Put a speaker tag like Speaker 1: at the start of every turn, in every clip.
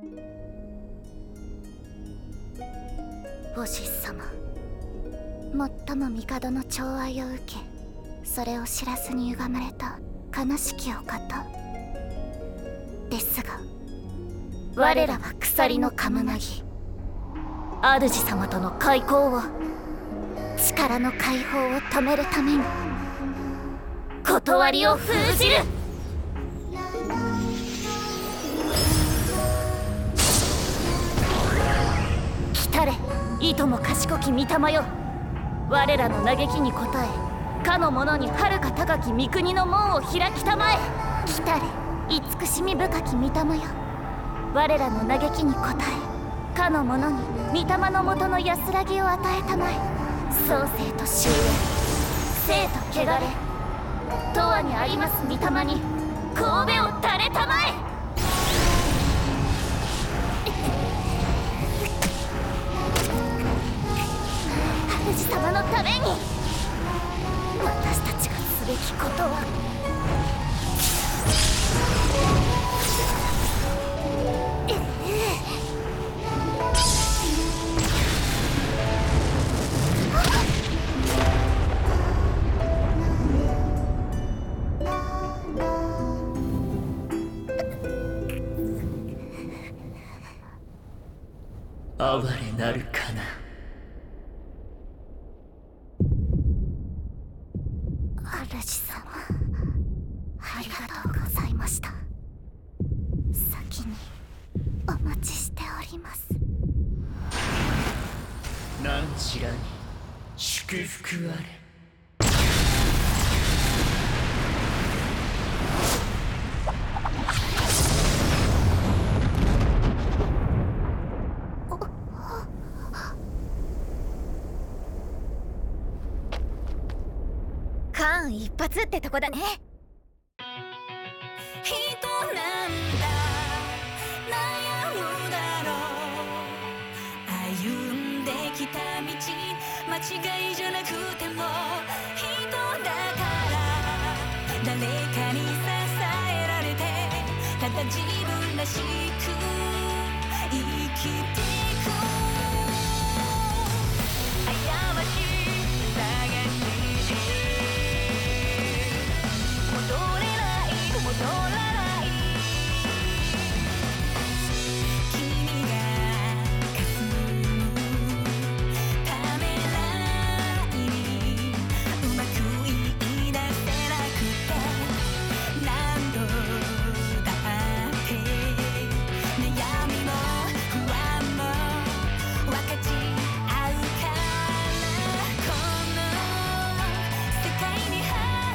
Speaker 1: おじさま、最も帝の寵愛を受け、それを知らずに歪まれた悲しきお方ですが、我らは鎖のカムナギ、主様との開口を、力の解放を止めるために断りを封じる。来たれ、いとも賢き御霊よ。我らの嘆きに応え、かの者に遥か高き御国の門を開きたまえ。来たれ、慈しみ深き御霊よ。我らの嘆きに応え、かの者に御霊のもとの安らぎを与えたまえ。創世と終焉、生と汚れ、永遠にあります御霊に神戸を垂れたまえ。主様のために、私たちがすべきことは、
Speaker 2: 哀れなるかな。
Speaker 1: 主様、ありがとうございました。先にお待ちしております。
Speaker 2: 何ちらに祝福あれ。
Speaker 1: 間一髪ってとこだね。
Speaker 3: 人なんだ、悩むだろう。歩んできた道、間違いじゃなくても人だから、誰かに支えられて、ただ自分らしく生きていく。過ち探し戻らない君が霞むためらいに、うまく言い出せなくて、何度だって悩みも不安も分かち合うから、この世界に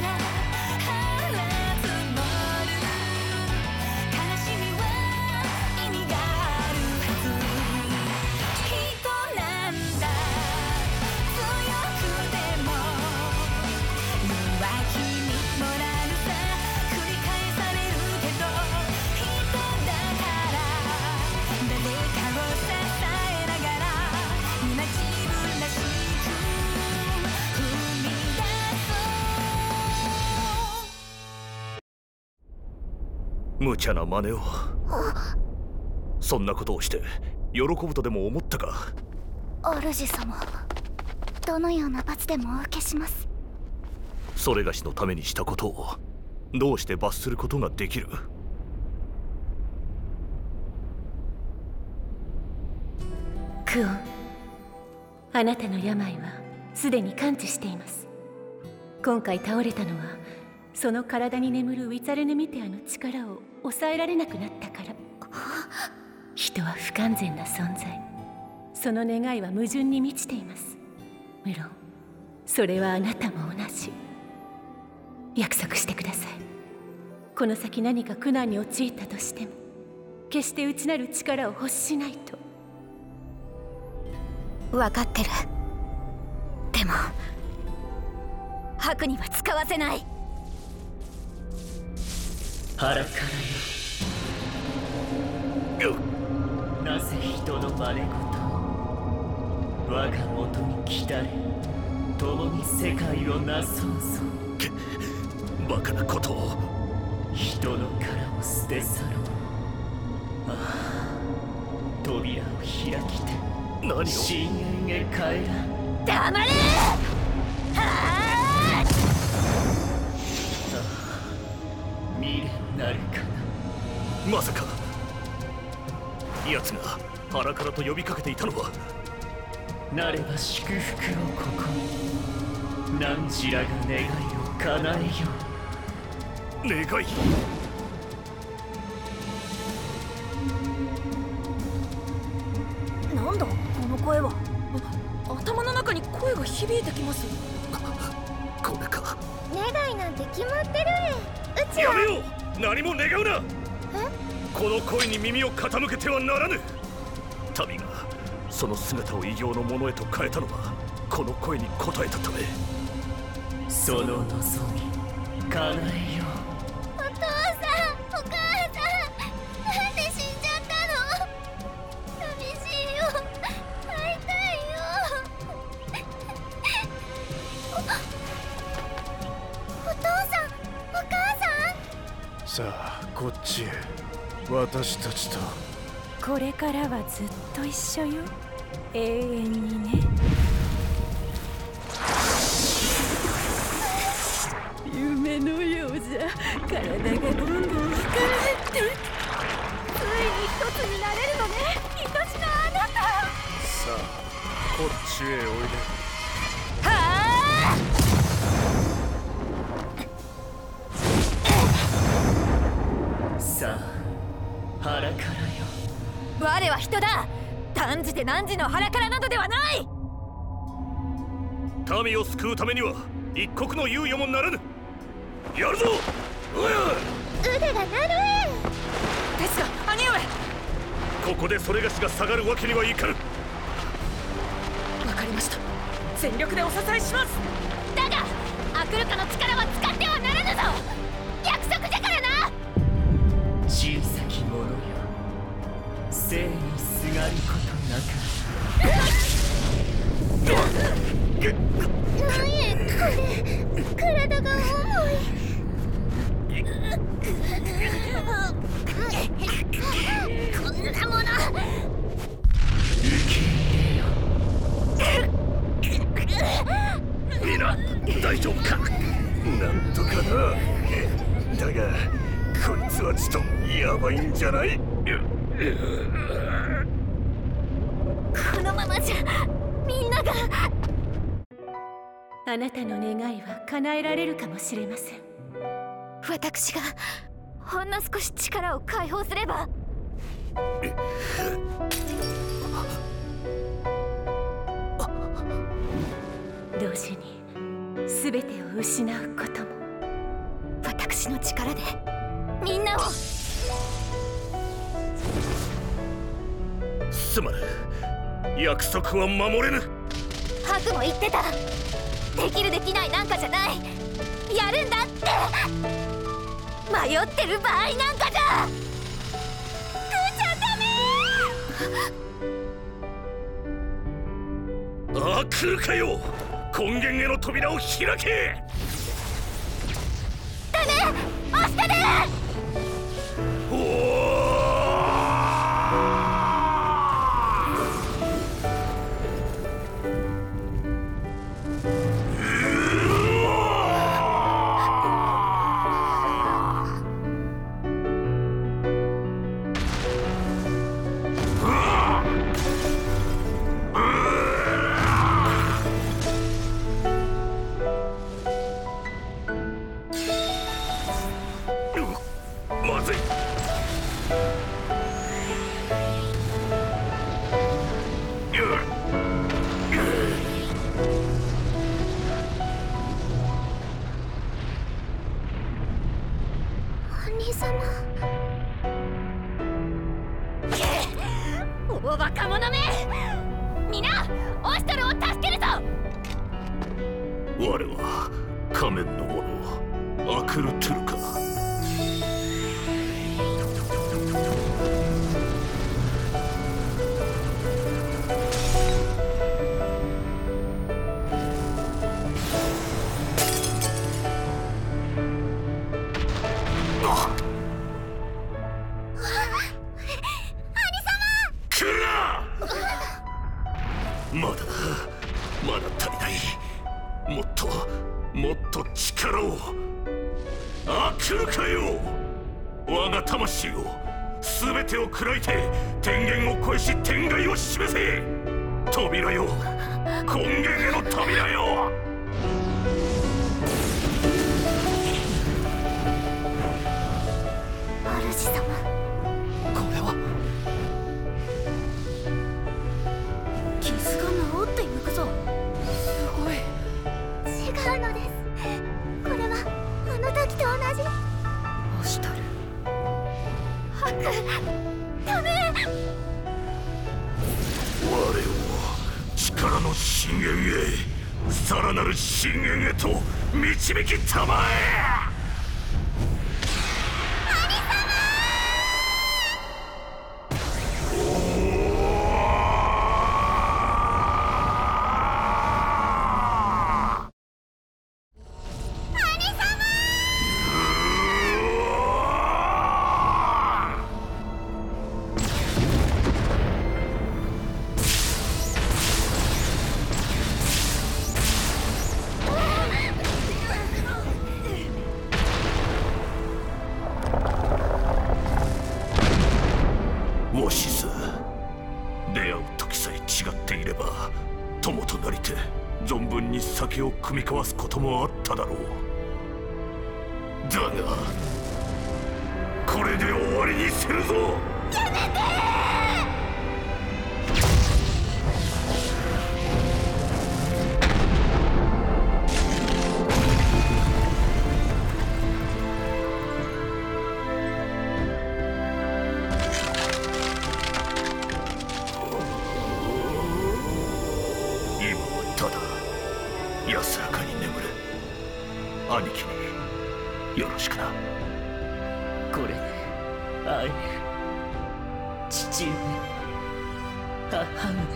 Speaker 4: 無茶な真似を。そんなことをして喜ぶとでも思ったか。
Speaker 1: 主様、どのような罰でもお受けします。
Speaker 4: それがしのためにしたことをどうして罰することができる。
Speaker 5: クオン、あなたの病はすでに完治しています。今回倒れたのは、その体に眠るウィツァルヌミテアの力を抑えられなくなったから。人は不完全な存在。その願いは矛盾に満ちています。無論それはあなたも同じ。約束してください。この先何か苦難に陥ったとしても、決して内なる力を欲しないと。
Speaker 1: 分かってる。でも悪には使わせない。
Speaker 2: 腹からよ。なぜ人の真似事を我が元に来たれ。共に世界をなそうぞ。
Speaker 4: バカなことを。
Speaker 2: 人の殻を捨て去ろう。ああ、 扉を開きて
Speaker 4: 何を。
Speaker 2: 深淵へ帰らん。
Speaker 1: 黙れ。
Speaker 2: 未練なるか
Speaker 4: まさか奴が腹からと呼びかけていたのは。
Speaker 2: な。なれば祝福をここに。汝らが願いを叶えよう。
Speaker 4: 願い。
Speaker 6: なんだこの声は。頭の中に声が響いてきます。
Speaker 4: これか。
Speaker 1: 願いなんて決まってる。うち
Speaker 4: や
Speaker 1: は
Speaker 4: めよう。何も願うな。この声に耳を傾けてはならぬ。民がその姿を異形のものへと変えたのはこの声に応えたため。
Speaker 2: その望み叶えよう。
Speaker 1: お父さん、お母さん、なんで死んじゃったの。寂しいよ。会いたいよ。お父さん、お母さん。
Speaker 7: さあこっちへ。私たちと
Speaker 6: これからはずっと一緒よ。永遠にね。夢のようじゃ。体がどんどん膨らんでって。ついに一つになれるのね、愛しのあなた。
Speaker 7: さあこっちへおいで。
Speaker 6: はあ。
Speaker 2: さあ腹からよ。
Speaker 6: 我は人だ。断じて汝の腹からなどではない。
Speaker 4: 民を救うためには一刻の猶予もならぬ。やるぞ。
Speaker 1: 腕が鳴る。
Speaker 6: ですが兄上。
Speaker 4: ここでそれがしが下がるわけにはいかぬ。
Speaker 6: わかりました。全力でお支えします。
Speaker 1: だがアクルカの力は使ってはならぬぞ。約束じゃからな。
Speaker 2: 小さき者よ、生にすがることなか。
Speaker 1: 何これ。体が重い。こんなもの。
Speaker 4: 皆大丈夫か。なんとかな。だがこいつはちょっとやばいんじゃない。
Speaker 1: このままじゃみんなが。
Speaker 5: あなたの願いは叶えられるかもしれません。
Speaker 1: 私がほんの少し力を解放すれば。
Speaker 5: 同時に全てを失うことも。
Speaker 1: 私の力でみんなを。
Speaker 4: すまぬ。約束は守れぬ。
Speaker 1: ハクも言ってた。できるできないなんかじゃない。やるんだって。迷ってる場合なんかじゃ。くーちゃんダメ。
Speaker 4: ああ来るかよ。根源への扉を開け。
Speaker 1: だね、押してね。
Speaker 4: まずい。
Speaker 1: 兄様。おバカ者め。皆オシトルを助けるぞ。
Speaker 4: 我は仮面の者アクルトゥルカ。来るな。 まだ足りない。もっと力を。来るかよ、我が魂を全てを砕いて天元を越し天外を示せ。扉よ、根源への扉よ。
Speaker 1: 主様、
Speaker 2: これは
Speaker 1: 傷が治ってゆくぞ。
Speaker 6: すごい。
Speaker 1: 違うのです。これはあの時と同じ。
Speaker 6: アシュタル。
Speaker 1: ダメ。
Speaker 4: 我を力の深淵へ、さらなる深淵へと導きたまえ。オシス、出会う時さえ違っていれば友となりて存分に酒を酌み交わすこともあっただろう。だがこれで終わりにするぞ。
Speaker 1: やめて。
Speaker 4: 安らかに眠れ。兄貴によろしくな。
Speaker 2: これで会える。父上、母上。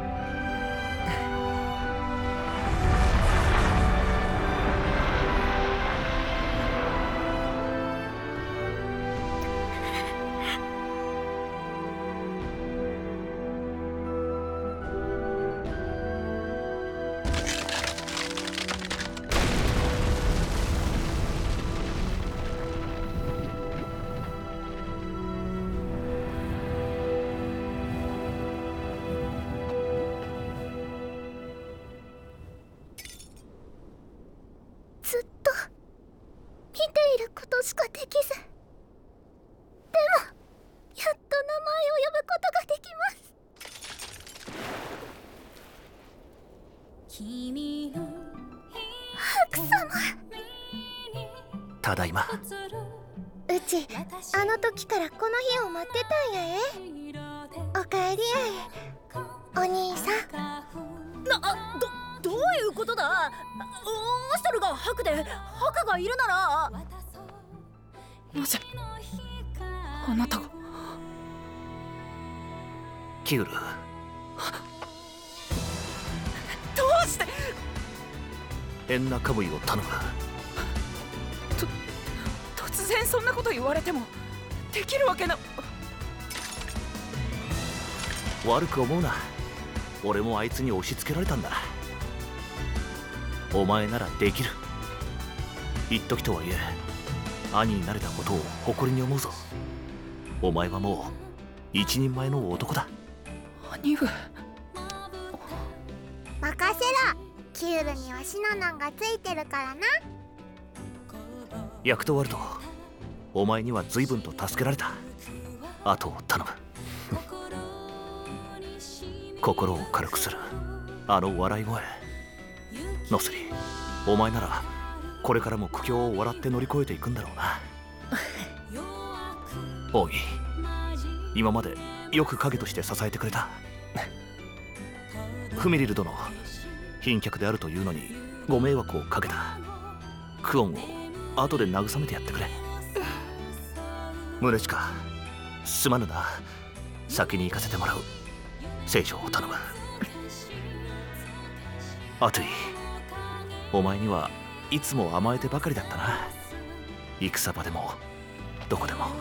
Speaker 1: ずっと見ていることしかできず、でもやっと名前を呼ぶことができます。ハク様。
Speaker 2: ただいま。
Speaker 1: うちあの時からこの日を待ってたんやえ。おかえりやえ、お兄さん。
Speaker 6: どういうことだ。アシュタルがハクでハカがいるなら、なぜあなたが。
Speaker 2: キュール、
Speaker 6: どうして。
Speaker 2: エンナカムイを頼む。
Speaker 6: 突然そんなこと言われてもできるわけな。
Speaker 2: 悪く思うな。俺もあいつに押し付けられたんだ。お前ならできる。一時とはいえ兄になれたことを誇りに思うぞ。お前はもう一人前の男だ。
Speaker 6: 兄上。
Speaker 1: 任せろ。キュールにはシナナンがついてるからな。
Speaker 2: ヤクトワルド、お前には随分と助けられた。あとを頼む。心を軽くするあの笑い声。ノスリ、お前ならこれからも苦境を笑って乗り越えていくんだろうな。オギ、今までよく影として支えてくれた。フミリル殿、賓客であるというのにご迷惑をかけた。クオンを後で慰めてやってくれ。宗近、すまぬな。先に行かせてもらう。聖女を頼む。アトゥイ、お前にはいつも甘えてばかりだったな。戦場でもどこでも。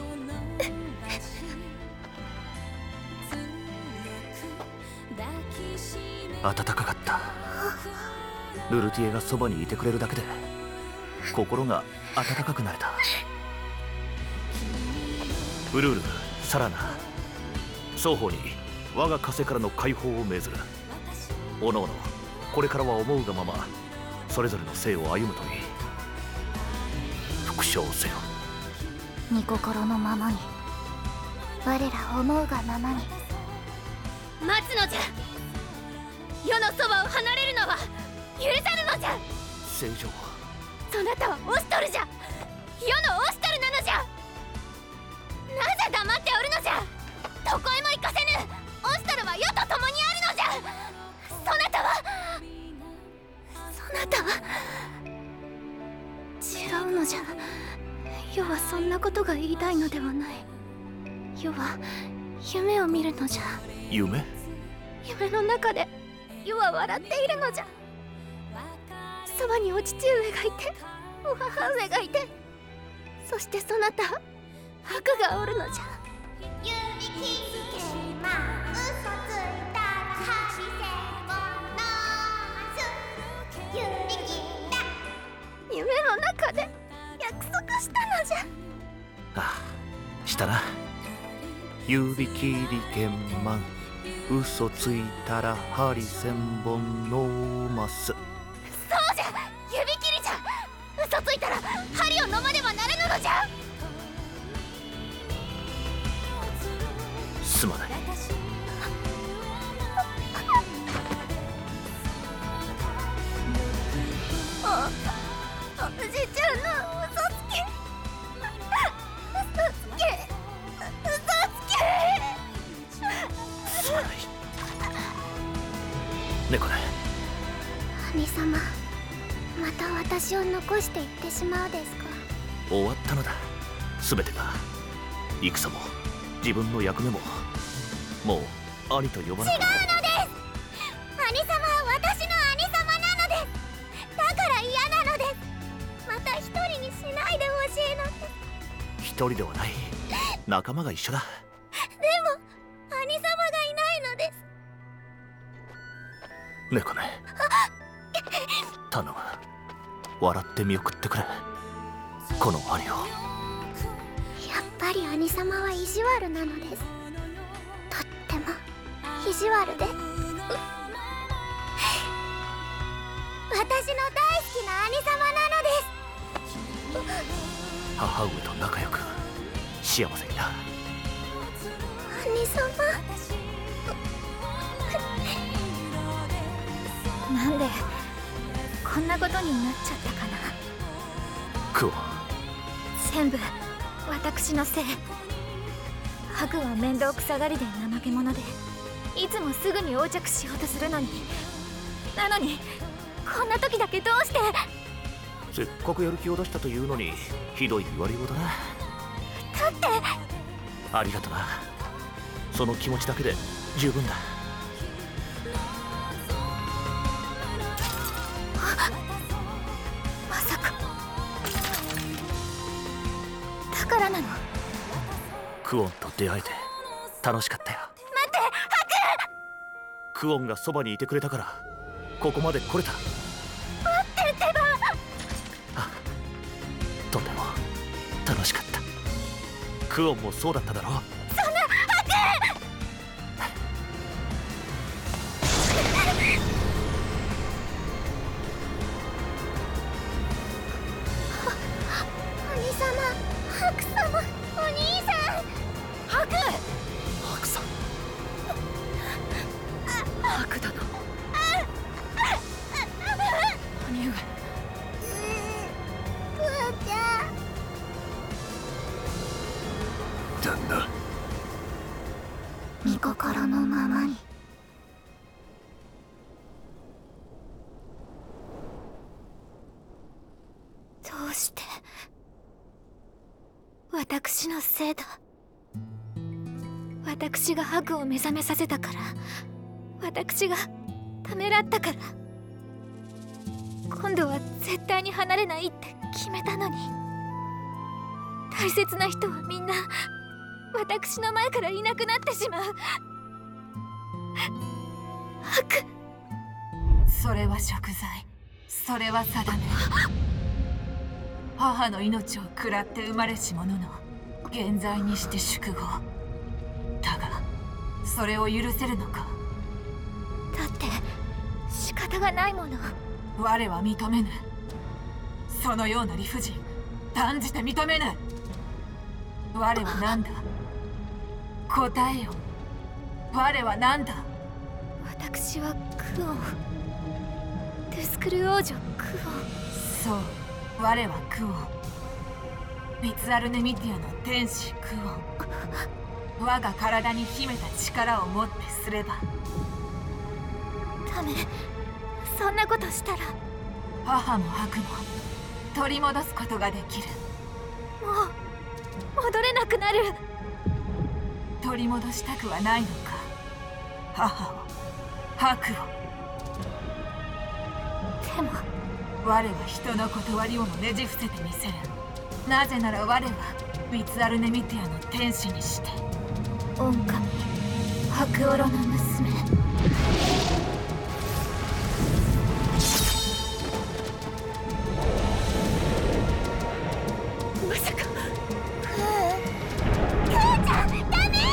Speaker 2: 暖かかった。ルルティエがそばにいてくれるだけで心が温かくなれた。ウルール、サラナ、双方に我が枷からの解放を命ずる。おのおのこれからは思うがままそれぞれの生を歩むといい。復唱せよ。
Speaker 1: 御心のままに、我ら思うがままに。
Speaker 6: 待つのじゃ。世のそばを離れるのは許さぬのじゃ。
Speaker 2: 正常。
Speaker 6: そなたはオストルじゃ。世のオストルなのじゃ。なぜ黙っておるのじゃ。どこへも行かせぬ。オストルは世と共にあるのじゃ。そなたは
Speaker 1: 違うのじゃ。世はそんなことが言いたいのではない。世は夢を見るのじゃ。
Speaker 2: 夢？
Speaker 1: 夢の中で世は笑っているのじゃ。そばにお父上がいて、お母上がいて、そしてそなた悪がおるのじゃ。
Speaker 8: 指切りけま嘘ついたら針線を伸ばす。指切った
Speaker 1: 夢の中で約束したのじゃ。
Speaker 2: ああ、したな。指切り剣満、嘘ついたら針千本伸ます。
Speaker 6: そうじゃ。指切りじゃ。嘘ついたら針を飲まねばならぬのじゃ。
Speaker 2: すまない。
Speaker 1: おじちゃんの嘘つき、嘘つき、嘘つき。
Speaker 2: すまない。猫ね。
Speaker 8: 兄様、また私を残していってしまうですか。
Speaker 2: 終わったのだ。全てが。戦も自分の役目ももう兄と呼ばなくて。
Speaker 8: 違うのです。兄様は私の兄様なのです。だから嫌なのです。また一人にしないでほしいのです。
Speaker 2: 一人ではない。仲間が一緒だ。
Speaker 8: でも兄様がいないのです。
Speaker 2: 猫ね。頼む。笑って見送ってくれ。この兄を。
Speaker 8: やっぱり兄様は意地悪なのです。とっても意地悪で。私の大好きな兄様なのです。
Speaker 2: 母上と仲良く幸せにな。
Speaker 8: 兄様。
Speaker 1: なんでこんなことになっちゃったかな。
Speaker 2: クオン。
Speaker 1: 全部私のせい。ハグは面倒くさがりで怠け者で、いつもすぐに横着しようとするのに、なのにこんな時だけどうして。
Speaker 2: せっかくやる気を出したというのにひどい言われようだな。
Speaker 1: だって
Speaker 2: ありがとな。その気持ちだけで十分だ。
Speaker 1: まさかだからなの。
Speaker 2: クオンと出会えて楽しかったよ。
Speaker 1: 待って、ハ
Speaker 2: クオンがそばにいてくれたからここまで来れた。
Speaker 1: ク待ってってば。
Speaker 2: とても楽しかった。クオンもそうだっただろう。
Speaker 1: そんなハ
Speaker 8: 兄様、ハク様、お兄さん。
Speaker 1: ハク。
Speaker 2: ハクさん。
Speaker 1: ハク殿。兄上。
Speaker 8: クオちゃん。
Speaker 2: 旦那。
Speaker 1: 御心のままに。どうして私のせいだ。私がハグを目覚めさせたから、私がためらったから。今度は絶対に離れないって決めたのに、大切な人はみんな私の前からいなくなってしまう。
Speaker 6: 悪。
Speaker 3: それは贖罪、それは定め。母の命を食らって生まれし者の現在にして宿業。だがそれを許せるのか。
Speaker 6: だって仕方がないもの。
Speaker 3: 我は認めぬ。そのような理不尽断じて認めぬ。我は何だ。答えよ。我は何だ。
Speaker 6: 私はクオン。ドゥスクル王女クオン。
Speaker 3: そう、我はクオン。ミツアルネミティアの天使クオン。我が体に秘めた力をもってすれば。
Speaker 6: ダメ、そんなことしたら
Speaker 3: 母も悪も取り戻すことができる。
Speaker 6: もう戻れなくなる。
Speaker 3: 取り戻したくはないのか。母を、悪を。
Speaker 6: でも
Speaker 3: 我は人の断りをもねじ伏せてみせる。なぜなら我はミツアルネミティアの天使にして
Speaker 6: オンカミ白オロの娘。まさか。クーちゃん、ダメ。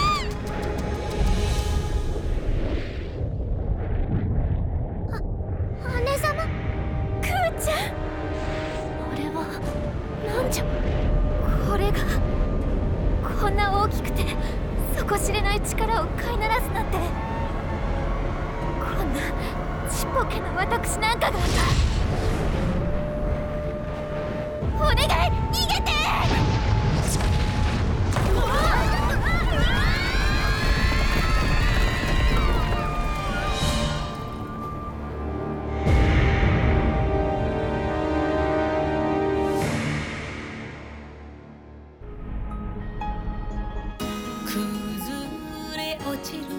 Speaker 6: 姉様。クーちゃん。あれはなんじゃ。これがこんな大きくて底知れない力を飼いならすなんて。こんなちっぽけな私なんかが。お願い、逃げて。
Speaker 3: 崩れ落ちる